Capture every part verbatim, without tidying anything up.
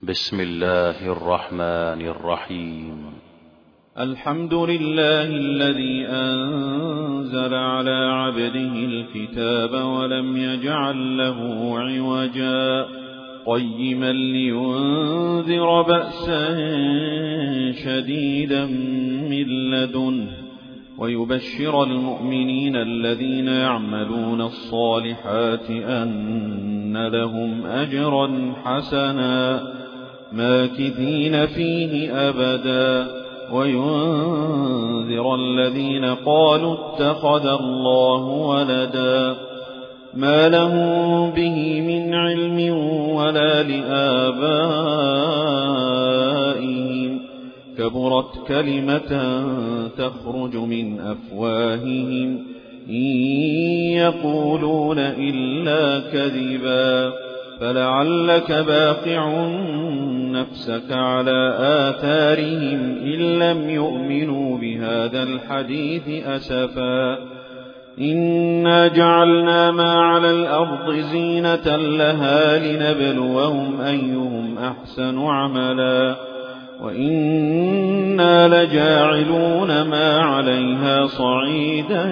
بسم الله الرحمن الرحيم. الحمد لله الذي أنزل على عبده الكتاب ولم يجعل له عوجا قيما لينذر بأسا شديدا من لدنه ويبشر المؤمنين الذين يعملون الصالحات أن لهم أجرا حسنا ماكثين فيه أبدا وينذر الذين قالوا اتخذ الله ولدا ما لهم به من علم ولا لآبائهم كبرت كلمة تخرج من أفواههم إن يقولون إلا كذبا فلعلك باقع نفسك على آثارهم إن لم يؤمنوا بهذا الحديث أسفا إنا جعلنا ما على الأرض زينة لها لنبلوهم أيهم أحسن عملا وإنا لجاعلون ما عليها صعيدا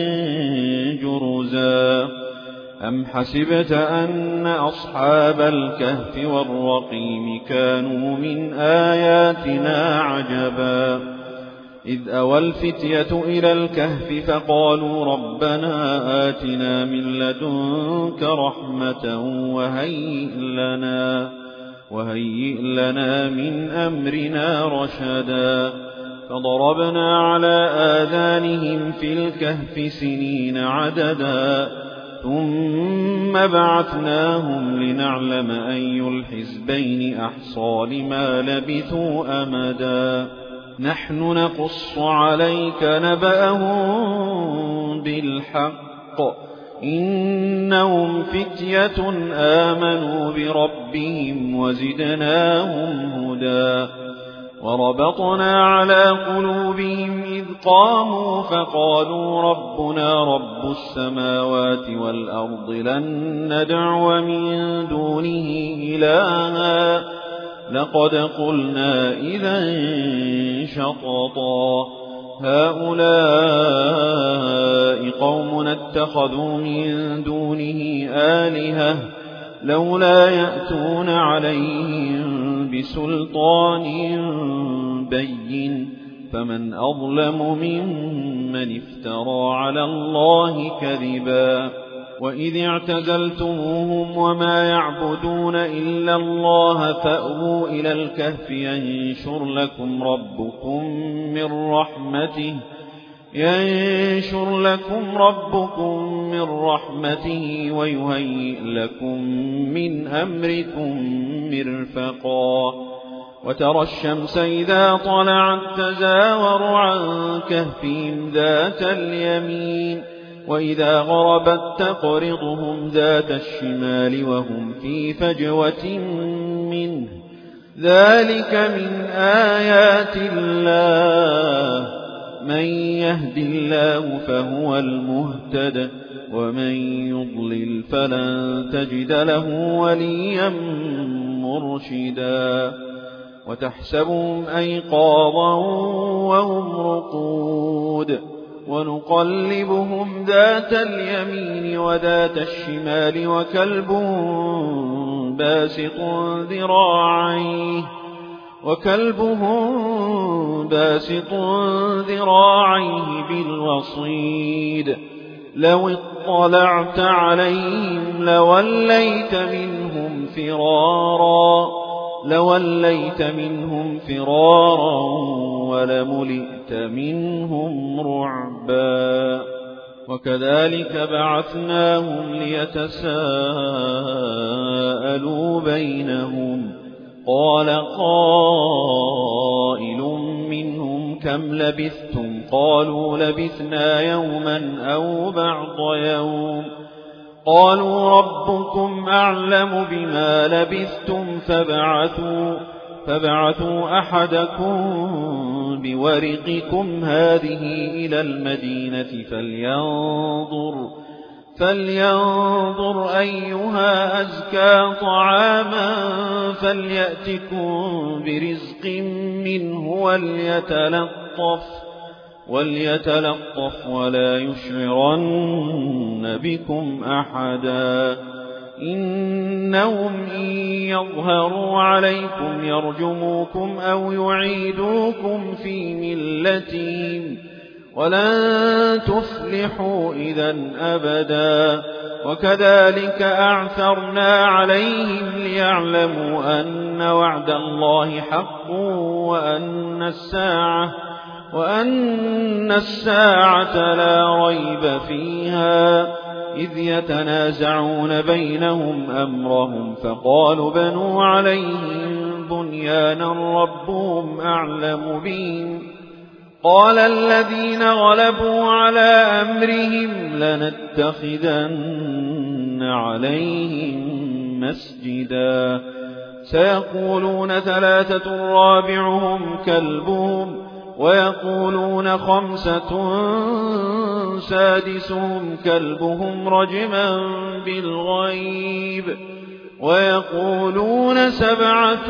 جرزا أم حسبت أن أصحاب الكهف والرقيم كانوا من آياتنا عجبا إذ أوى الفتية إلى الكهف فقالوا ربنا آتنا من لدنك رحمة وهيئ لنا وهيئ لنا من أمرنا رشدا فضربنا على آذانهم في الكهف سنين عددا ثم بعثناهم لنعلم أي الحزبين أحصى لما لبثوا أمدا نحن نقص عليك نبأهم بالحق إنهم فتية آمنوا بربهم وزدناهم هدى وربطنا على قلوبهم إذ قاموا فقالوا ربنا رب السماوات والأرض لن ندعو من دونه إلها لقد قلنا إذا شططا هؤلاء قوم اتخذوا من دونه آلهة لولا يأتون عليهم بسلطان بين فمن أظلم ممن افترى على الله كذبا وإذ اعتزلتموهم وما يعبدون إلا الله فأووا إلى الكهف ينشر لكم ربكم من رحمته ينشر لكم ربكم من رحمته ويهيئ لكم من أمركم مرفقا وترى الشمس إذا طلعت تزاور عن كهفهم ذات اليمين وإذا غربت تقرضهم ذات الشمال وهم في فجوة منه ذلك من آيات الله من يهد الله فهو المهتد ومن يضلل فلن تجد له وليا مرشدا وتحسبهم أيقاظا وهم رقود ونقلبهم ذات اليمين وذات الشمال وكلبهم باسط ذراعيه وكلبهم باسط ذراعيه بالوصيد لو اطلعت عليهم لوليت منهم فرارا لوليت منهم فرارا ولملئت منهم رعبا وكذلك بعثناهم ليتساءلوا بينهم قال قائل منهم كم لبثتم قالوا لبثنا يوما أو بعض يوم قالوا ربكم أعلم بما لبثتم فبعثوا, فبعثوا أحدكم بورقكم هذه إلى المدينة فلينظر فلينظر أيها أزكى طعاما فليأتكم برزق منه وليتلطف وليتلطف ولا يشعرن بكم أحدا إنهم إن يظهروا عليكم يرجموكم أو يعيدوكم في ملتهم ولن تفلحوا إذن أبدا وكذلك أعثرنا عليهم ليعلموا أن وعد الله حق وأن الساعة وأن الساعة لا ريب فيها إذ يتنازعون بينهم أمرهم فقالوا بنوا عليهم بنيانا ربهم أعلم بهم قال الذين غلبوا على أمرهم لنتخذن عليهم مسجدا سيقولون ثلاثة رابعهم كلبهم ويقولون خمسة سادسهم كلبهم رجما بالغيب ويقولون سبعة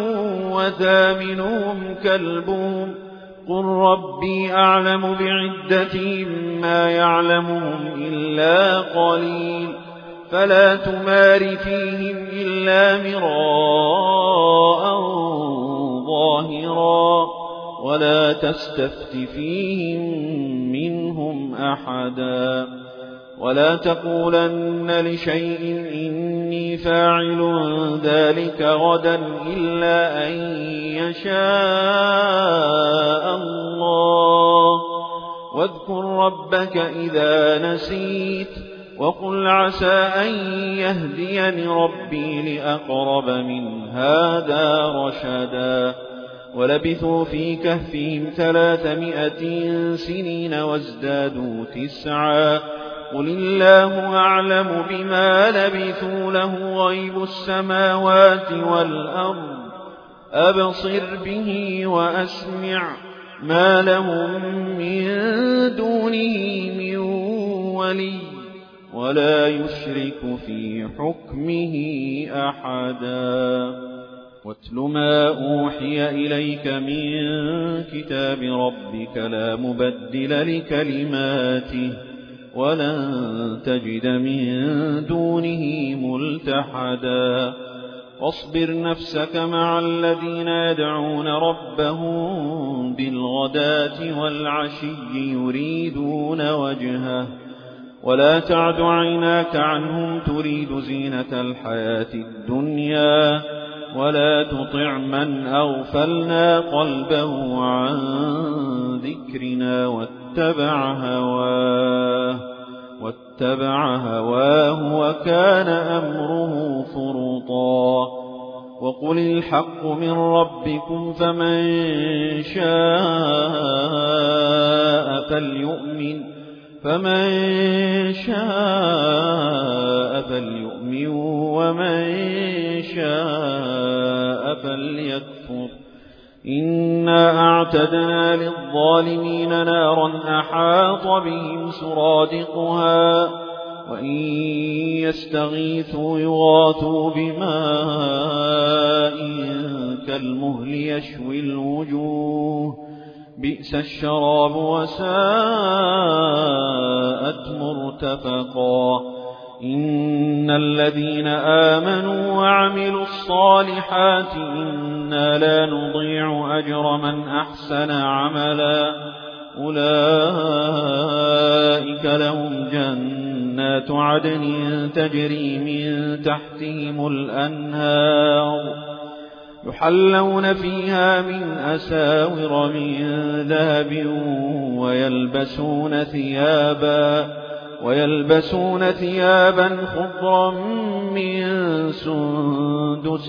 وثامنهم كلبهم قل ربي أعلم بعدتهم ما يعلمهم إلا قليل فلا تمار فيهم إلا مراء ظاهرا ولا تستفت فيهم منهم أحدا ولا تقولن لشيء إني فاعل ذلك غدا إلا أن يشاء الله واذكر ربك إذا نسيت وقل عسى أن يهديني ربي لأقرب من هذا رشدا ولبثوا في كهفهم ثلاثمائة سنين وازدادوا تسعا قل الله أعلم بما لبثوا له غيب السماوات والأرض أبصر به وأسمع ما لهم من دونه من ولي ولا يشرك في حكمه أحدا واتل ما أوحي إليك من كتاب ربك لا مبدل لكلماته ولن تجد من دونه ملتحدا واصبر نفسك مع الذين يدعون ربهم بالغداة والعشي يريدون وجهه ولا تعد عيناك عنهم تريد زينة الحياة الدنيا ولا تطع من أغفلنا قلبه عن ذكرنا واتبع هواه واتبع هواه وكان أمره فرطا وقل الحق من ربكم فمن شاء فليؤمن فمن شاء فليؤمن ومن شاء فليكفر إنا أعتدنا للظالمين نارا أحاط بهم سرادقها وإن يستغيثوا يغاثوا بماء كالمهل يشوي الوجوه بئس الشراب وساءت مرتفقا إن الذين آمنوا وعملوا الصالحات إنا لا نضيع أجر من أحسن عملا أولئك لهم جنات عدن تجري من تحتهم الأنهار يحلون فيها من أساور من ذهب ويلبسون ثيابا ويلبسون ثيابا خضرا من سندس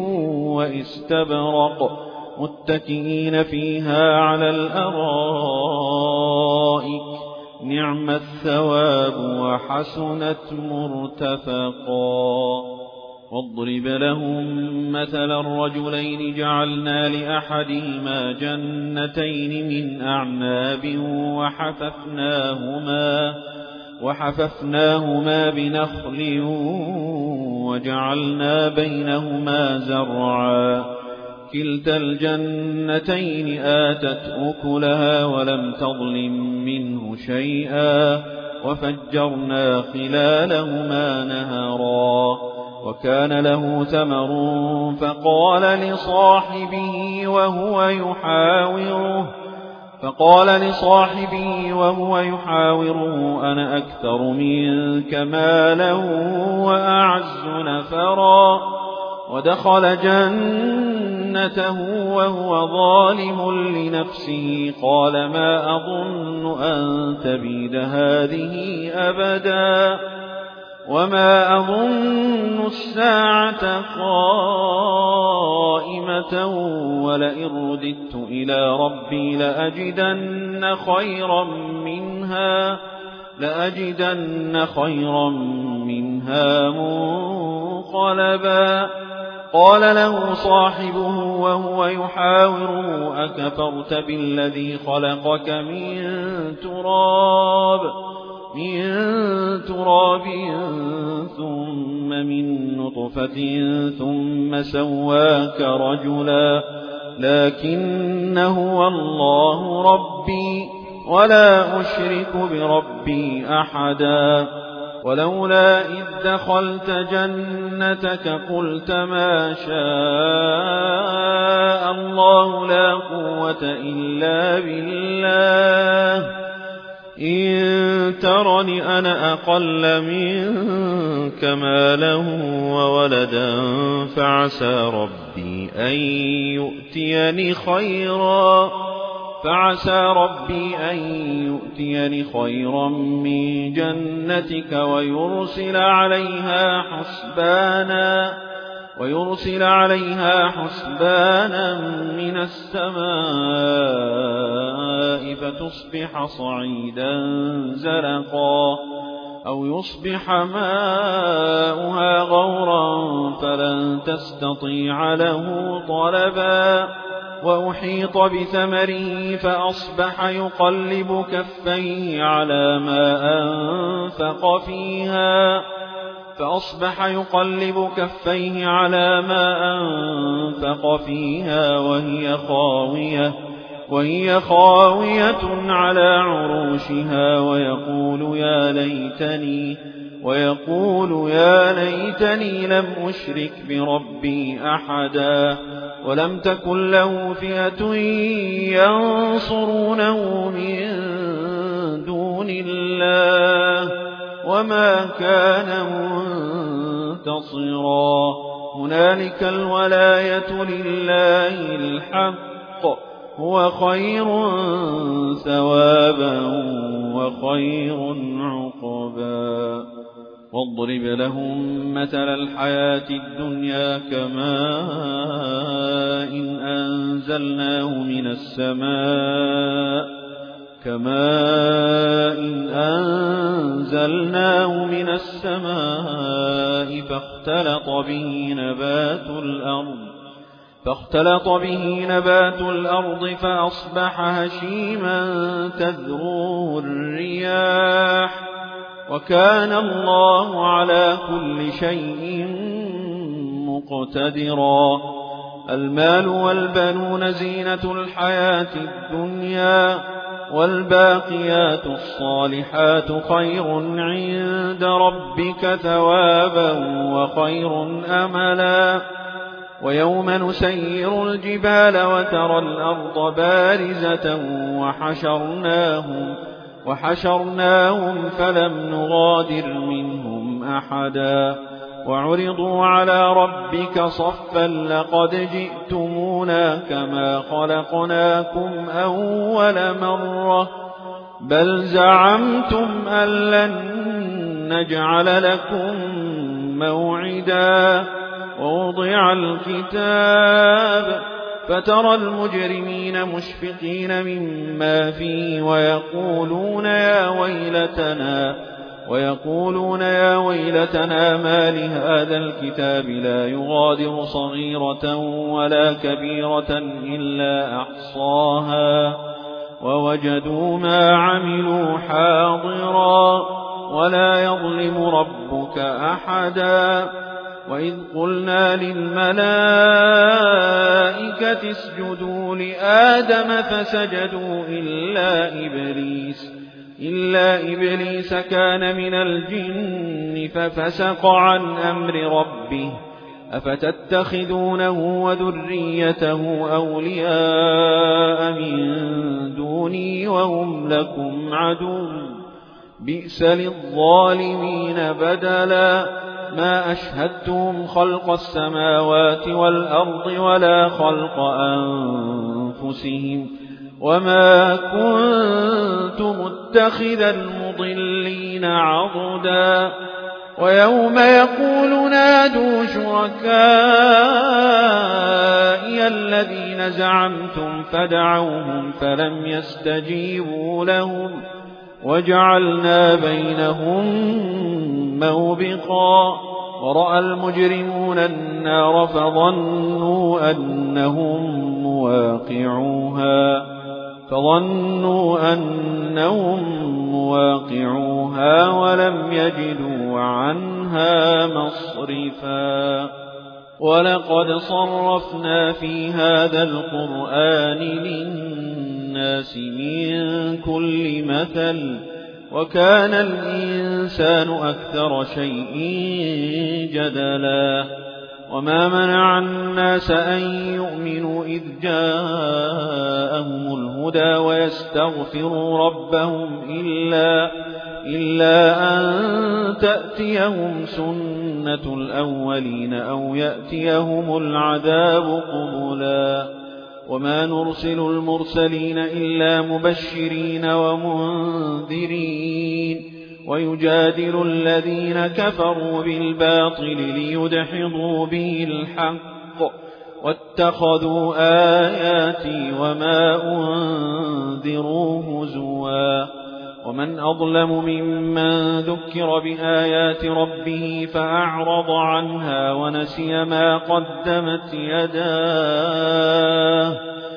واستبرق متكئين فيها على الأرائك نعم الثواب وحسنت مرتفقا واضرب لهم مثل الرجلين جعلنا لأحدهما جنتين من أعناب وحففناهما وحففناهما بنخل وجعلنا بينهما زرعا كلتا الجنتين آتت أكلها ولم تظلم منه شيئا وفجرنا خلالهما نهرا وكان له ثمر فقال لصاحبه وهو يحاوره فقال لصاحبه وهو يحاوره أنا أكثر منك مالا وأعز نفرا ودخل جنته وهو ظالم لنفسه قال ما أظن أن تبيد هذه أبدا وما أظن الساعة قائمة ولئن رددت إلى ربي لأجدن خيرا منها لأجدن خيرا منها منقلبا قال له صاحبه وهو يحاوره أكفرت بالذي خلقك من تراب من تراب ثم من نطفة ثم سواك رجلا لكن هو الله ربي ولا أشرك بربي أحدا ولولا إذ دخلت جنتك قلت ما شاء الله لا قوة إلا بالله إن ترني أنا أقل منك مالا وولدا فعسى ربي أن يؤتيني خيرا فعسى ربي أن يؤتيني خيرا من جنتك ويرسل عليها حسبانا ويرسل عليها حسبانا من السماء فتصبح صعيدا زلقا أو يصبح ماؤها غورا فلن تستطيع له طلبا وأحيط بثمره فأصبح يقلب كفيه على ما أنفق فيها فأصبح يقلب كفيه على ما أنفق فيها وهي خاوية وهي خاوية على عروشها ويقول يا ليتني ويقول يا ليتني لم أشرك بربي أحدا ولم تكن له فئة ينصرونه من دون الله وما كان منتصرا هنالك الولاية لله الحق هو خير ثوابا وخير عقبا واضرب لهم مثل الحياة الدنيا كماء إن أنزلناه من السماء كماء إن أنزلناه من السماء فاختلط به نبات الأرض فاختلط به نبات الأرض فأصبح هشيما تذروه الرياح وكان الله على كل شيء مقتدرا المال والبنون زينة الحياة الدنيا والباقيات الصالحات خير عند ربك ثوابا وخير أملا ويوم نسير الجبال وترى الأرض بارزة وحشرناهم وحشرناهم فلم نغادر منهم أحدا وعرضوا على ربك صفا لقد جئتمونا كما خلقناكم أول مرة بل زعمتم أن لن نجعل لكم موعدا ووضع الكتاب فترى المجرمين مشفقين مما فيه ويقولون يا ويلتنا ويقولون يا ويلتنا ما لهذا الكتاب لا يغادر صغيرة ولا كبيرة إلا أحصاها ووجدوا ما عملوا حاضرا ولا يظلم ربك أحدا وإذ قلنا للملائكة اسجدوا لآدم فسجدوا إلا إبليس إلا إبليس كان من الجن ففسق عن أمر ربه أفتتخذونه وذريته أولياء من دوني وهم لكم عدو بئس للظالمين بدلا ما أشهدتهم خلق السماوات والأرض ولا خلق أنفسهم وما كنت متخذ المضلين عضدا ويوم يقول نادوا شركائي الذين زعمتم فدعوهم فلم يستجيبوا لهم وجعلنا بينهم موبقا ورأى المجرمون النار فظنوا أنهم مواقعوها فظنوا أنهم مواقعوها ولم يجدوا عنها مصرفا ولقد صرفنا في هذا القرآن للناس من كل مثل وكان الإنسان أكثر شيء جدلا وما منع الناس أن يؤمنوا إذ جاءهم الهدى ويستغفروا ربهم إلا, إلا أن تأتيهم سنة الأولين أو يأتيهم العذاب قبلا وما نرسل المرسلين إلا مبشرين ومنذرين ويجادل الذين كفروا بالباطل ليدحضوا به الحق واتخذوا آياتي وما أنذروا هزوا ومن أظلم ممن ذكر بآيات ربه فأعرض عنها ونسي ما قدمت يداه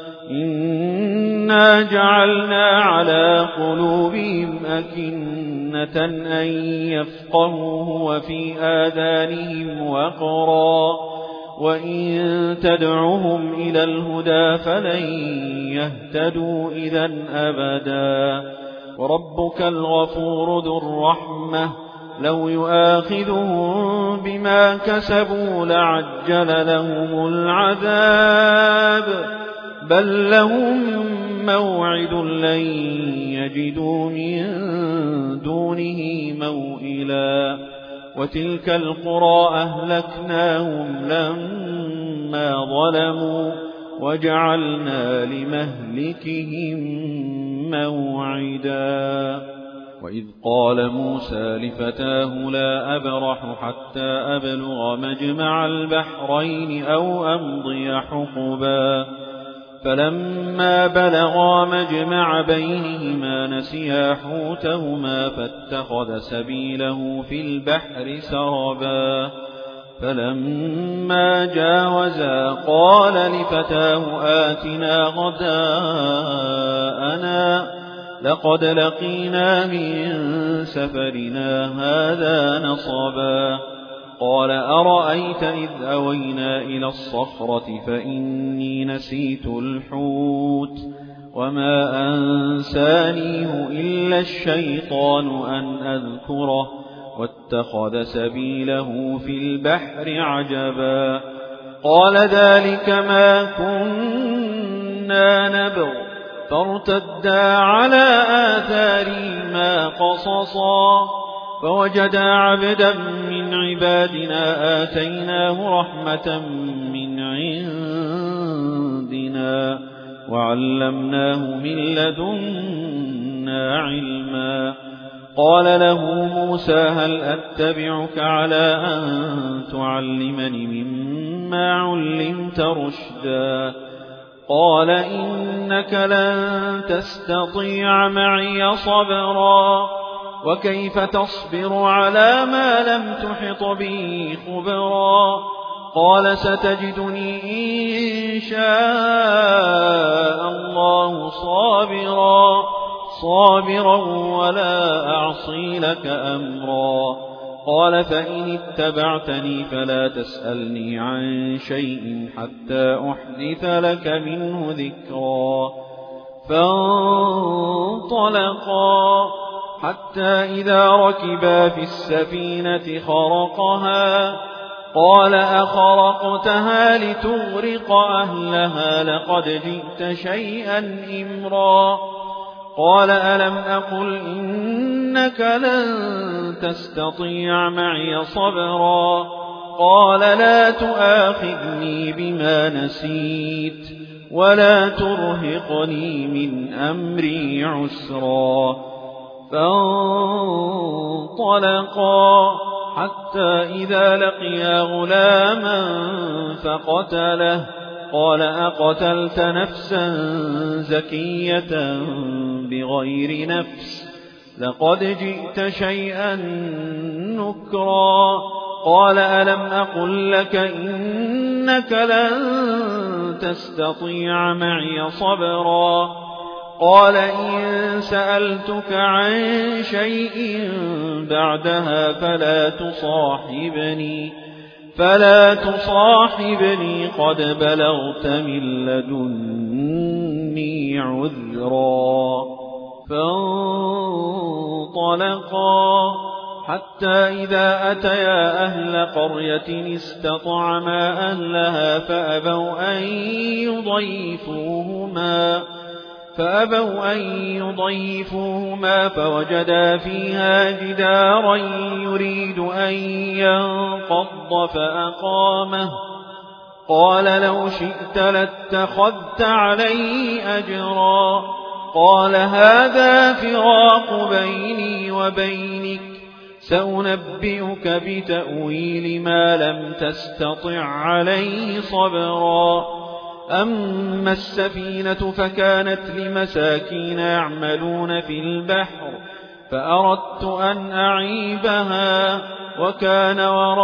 إنا جعلنا على قلوبهم أكنة أن يفقهوه وفي آذانهم وقرا وإن تدعهم إلى الهدى فلن يهتدوا إذن أبدا وربك الغفور ذو الرحمة لو يؤاخذهم بما كسبوا لعجل لهم العذاب بل لهم موعد لن يجدوا من دونه موئلا وتلك القرى أهلكناهم لما ظلموا وجعلنا لمهلكهم موعدا وإذ قال موسى لفتاه لا أبرح حتى أبلغ مجمع البحرين أو أمضي حقبا فلما بلغا مجمع بينهما نسيا حوتهما فاتخذ سبيله في البحر سربا فلما جاوزا قال لفتاه آتنا غداءنا لقد لقينا من سفرنا هذا نصبا قال أرأيت إذ أوينا إلى الصخرة فإني نسيت الحوت وما أنسانيه إلا الشيطان أن أذكره واتخذ سبيله في البحر عجبا قال ذلك ما كنا نبغ فارتدا على آثارهما قصصا فوجدا عبدا من عبادنا آتيناه رحمة من عندنا وعلمناه من لدنا علما قال له موسى هل أتبعك على أن تعلمني مما علمت رشدا قال إنك لن تستطيع معي صبرا وكيف تصبر على ما لم تحط به خبرا قال ستجدني إن شاء الله صابرا صابرا ولا أعصي لك أمرا. قال فإن اتبعتني فلا تسألني عن شيء حتى أحدث لك منه ذكرا. فانطلقا حتى إذا ركبا في السفينة خرقها قال أخرقتها لتغرق أهلها لقد جئت شيئا إمرا. قال ألم أقل إنك لن تستطيع معي صبرا. قال لا تؤاخذني بما نسيت ولا ترهقني من أمري عسرا. فانطلقا حتى إذا لقيا غلاما فقتله قال أقتلت نفسا زكية بغير نفس لقد جئت شيئا نكرا. قال ألم أقل لك إنك لن تستطيع معي صبرا. قال إن سألتك عن شيء بعدها فلا تصاحبني فلا تصاحبني قد بلغت من لدني عذرا. فانطلقا حتى إذا أتيا أهل قرية استطعما أهلها فأبوا أن يضيفوهما فأبوا أن يضيفوهما فوجدا فيها جدارا يريد أن ينقض فأقامه. قال لو شئت لاتخذت عليه أجرا. قال هذا فراق بيني وبينك سأنبئك بتأويل ما لم تستطع عليه صبرا. أما السفينة فكانت لمساكين يعملون في البحر فأردت أن أعيبها وكان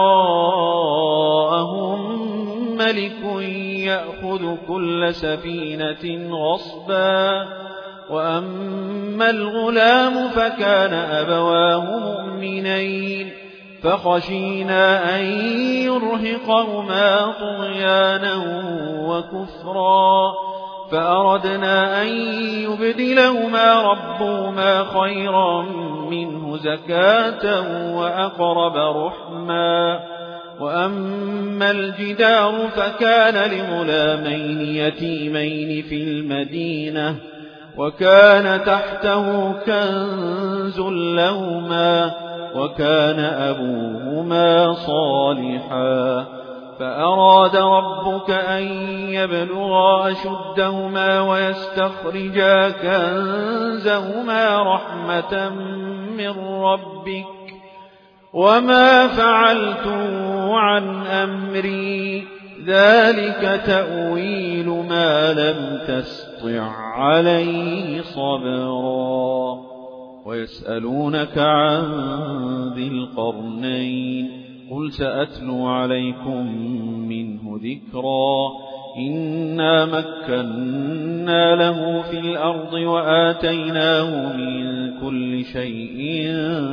وراءهم ملك يأخذ كل سفينة غصبا. وأما الغلام فكان أبواه مؤمنين فخشينا أن يرهقهما طغيانا وكفرا فأردنا أن يبدلهما ربهما خيرا منه زكاة وأقرب رحما. وأما الجدار فكان لغلامين يتيمين في المدينة وكان تحته كنز لهما وكان أبوهما صالحا. فأراد ربك أن يبلغا أشدهما ويستخرجا كنزهما رحمة من ربك وما فعلته عن أمري ذلك تأويل ما لم تستطع عليه صبرا. ويسألونك عن ذي القرنين قل سأتلو عليكم منه ذكرا. إنا مكنا له في الأرض وآتيناه من كل شيء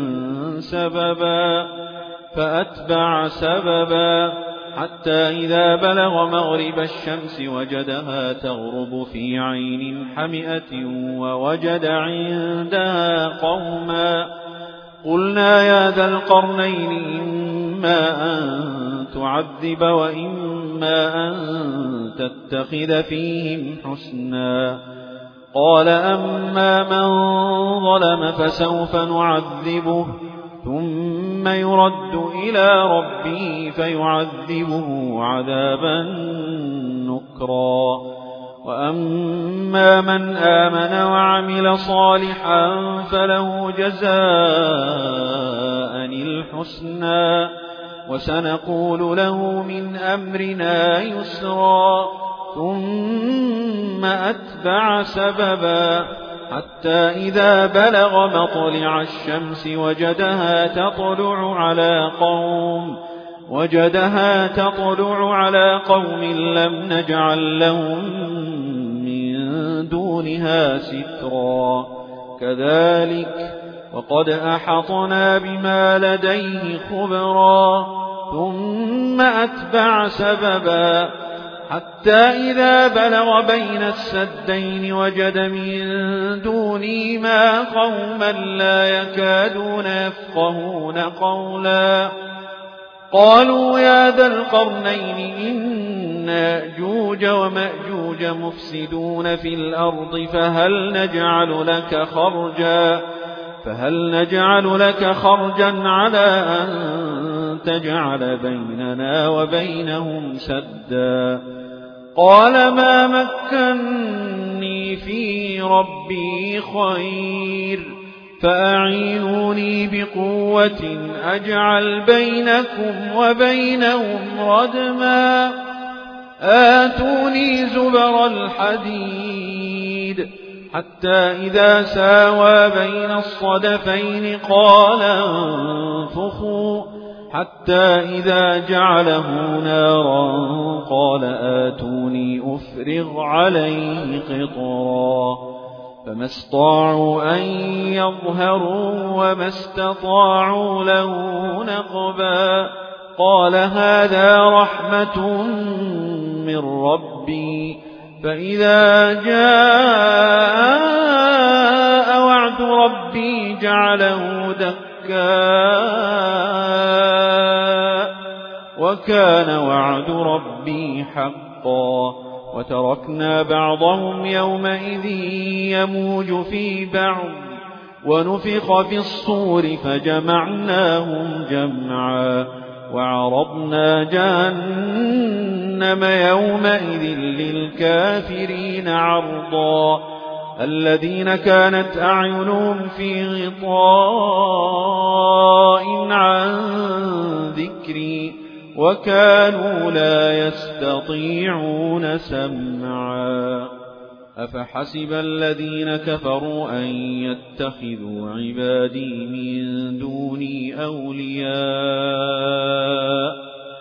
سببا فأتبع سببا حتى إذا بلغ مغرب الشمس وجدها تغرب في عين حمئة ووجد عندها قوما. قلنا يا ذا القرنين إما أن تعذب وإما أن تتخذ فيهم حسنا. قال أما من ظلم فسوف نعذبه ثم يرد إلى ربه فيعذبه عذابا نكرا. وأما من آمن وعمل صالحا فله جزاء الحسنى وسنقول له من أمرنا يسرا. ثم أتبع سببا حتى إذا بلغ مطلع الشمس وجدها تطلع على قوم وجدها تطلع على قوم لم نجعل لهم من دونها سترا. كذلك وقد أحطنا بما لديه خبرا ثم أتبع سببا حتى إذا بلغ بين السدين وجد من دونهما قوما لا يكادون يفقهون قولا قالوا يا ذا القرنين إن يأجوج ومأجوج مفسدون في الأرض فهل نجعل لك خرجا فهل نجعل لك خرجا على أن تجعل بيننا وبينهم سدا قال ما مكني فيه ربي خير فأعينوني بقوة أجعل بينكم وبينهم ردما آتوني زبر الحديد حتى إذا ساوى بين الصدفين قال انفخوا حتى إذا جعله نارا قال آتوني أفرغ عليه قطرا فما استطاعوا أن يظهروا وما استطاعوا له نقبا قال هذا رحمة من ربي فإذا جاء وعد ربي جعله دكا وكان وعد ربي حقا وتركنا بعضهم يومئذ يموج في بعض ونفخ في الصور فجمعناهم جمعا وعرضنا جهنم يومئذ للكافرين عرضا الذين كانت أعينهم في غطاء عن ذكري وكانوا لا يستطيعون سمعا أفحسب الذين كفروا أن يتخذوا عبادي من دوني أولياء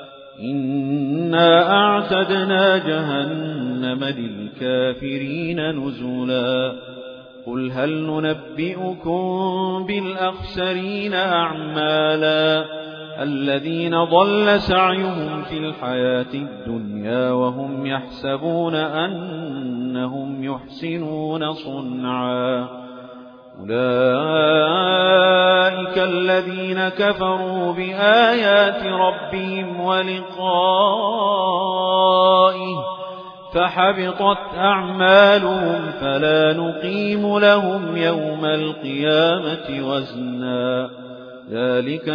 إنا أعتدنا جهنم للكافرين نزلا قل هل ننبئكم بالأخسرين أعمالا الذين ضل سعيهم في الحياة الدنيا وهم يحسبون أنهم يحسنون صنعا أولئك الذين كفروا بآيات ربهم ولقائه فحبطت أعمالهم فلا نقيم لهم يوم القيامة وزنا ذلك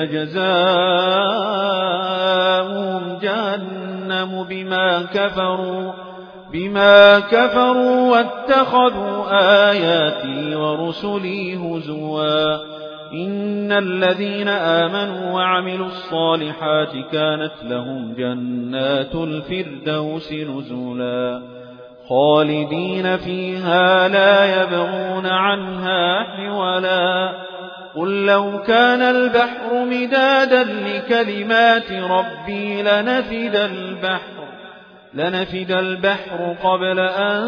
جزاؤهم جهنم بما كفروا بما كفروا واتخذوا آياتي ورسلي هزوا إن الذين آمنوا وعملوا الصالحات كانت لهم جنات الفردوس نزلا خالدين فيها لا يبغون عنها حولا قل لو كان البحر مدادا لكلمات ربي لنفد البحر لنفد البحر قبل أن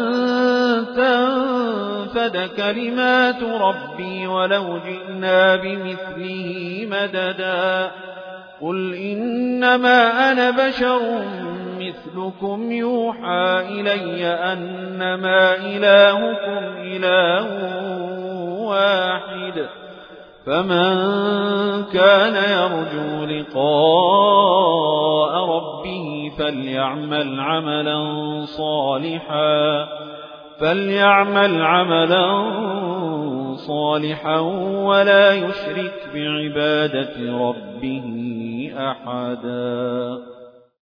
تنفد كلمات ربي ولو جئنا بمثله مددا قل إنما أنا بشر مثلكم يوحى إلي أنما إلهكم إله واحد فمن كان يرجو لقاء ربه فليعمل عملا صالحا فليعمل عملا صالحا ولا يشرك بعبادة ربه أحدا.